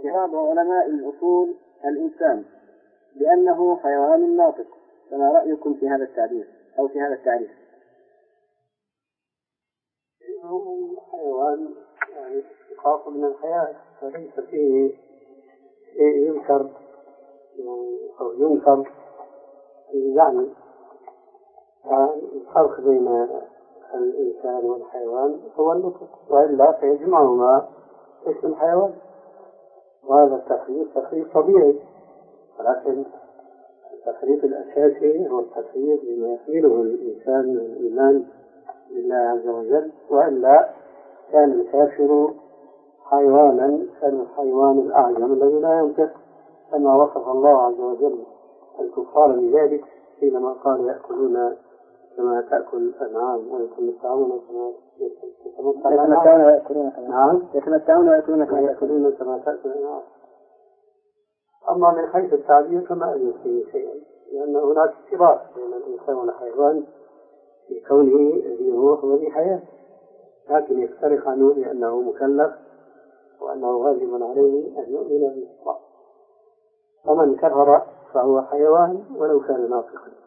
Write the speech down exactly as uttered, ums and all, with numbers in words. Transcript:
بعض علماء الأصول الإنسان بأنه حيوان ناطق، فما رأيكم في هذا التعبير أو في هذا التعريف؟ إنه حيوان يعني خاص من الحياة، فليس فيه شيء ينكر أو ينكر يعني الفرق بين الإنسان والحيوان هو النطق، وإلا فيجمعهما اسم الحيوان، وهذا التخريف تخريف طبيعي، ولكن التخريف الأساسي هو التخريف بما يحمله الإنسان من الإيمان بالله عز وجل، وإلا كان الكافر حيوانا كان الحيوان الأعجم الذي لا ينطق، كما وصف الله عز وجل الكفار بذلك حينما قال يأكلون كما تأكل الأنعام ويتمتعون كما يتمتعون ويأكلون نعم يتمتعون ويأكلون كما يأكلون كما تأكل الأنعام. أما من حيث التعبير فما أجد فيه شيئا، لأن هناك اشتراك بين الإنسان والحيوان في كونه ذي روح وذي حياة، لكن يفترق عنه لأنه مكلف وأنه واجب عليه أن يؤمن بالله، ومن كفر فهو حيوان ولو كان ناطقا.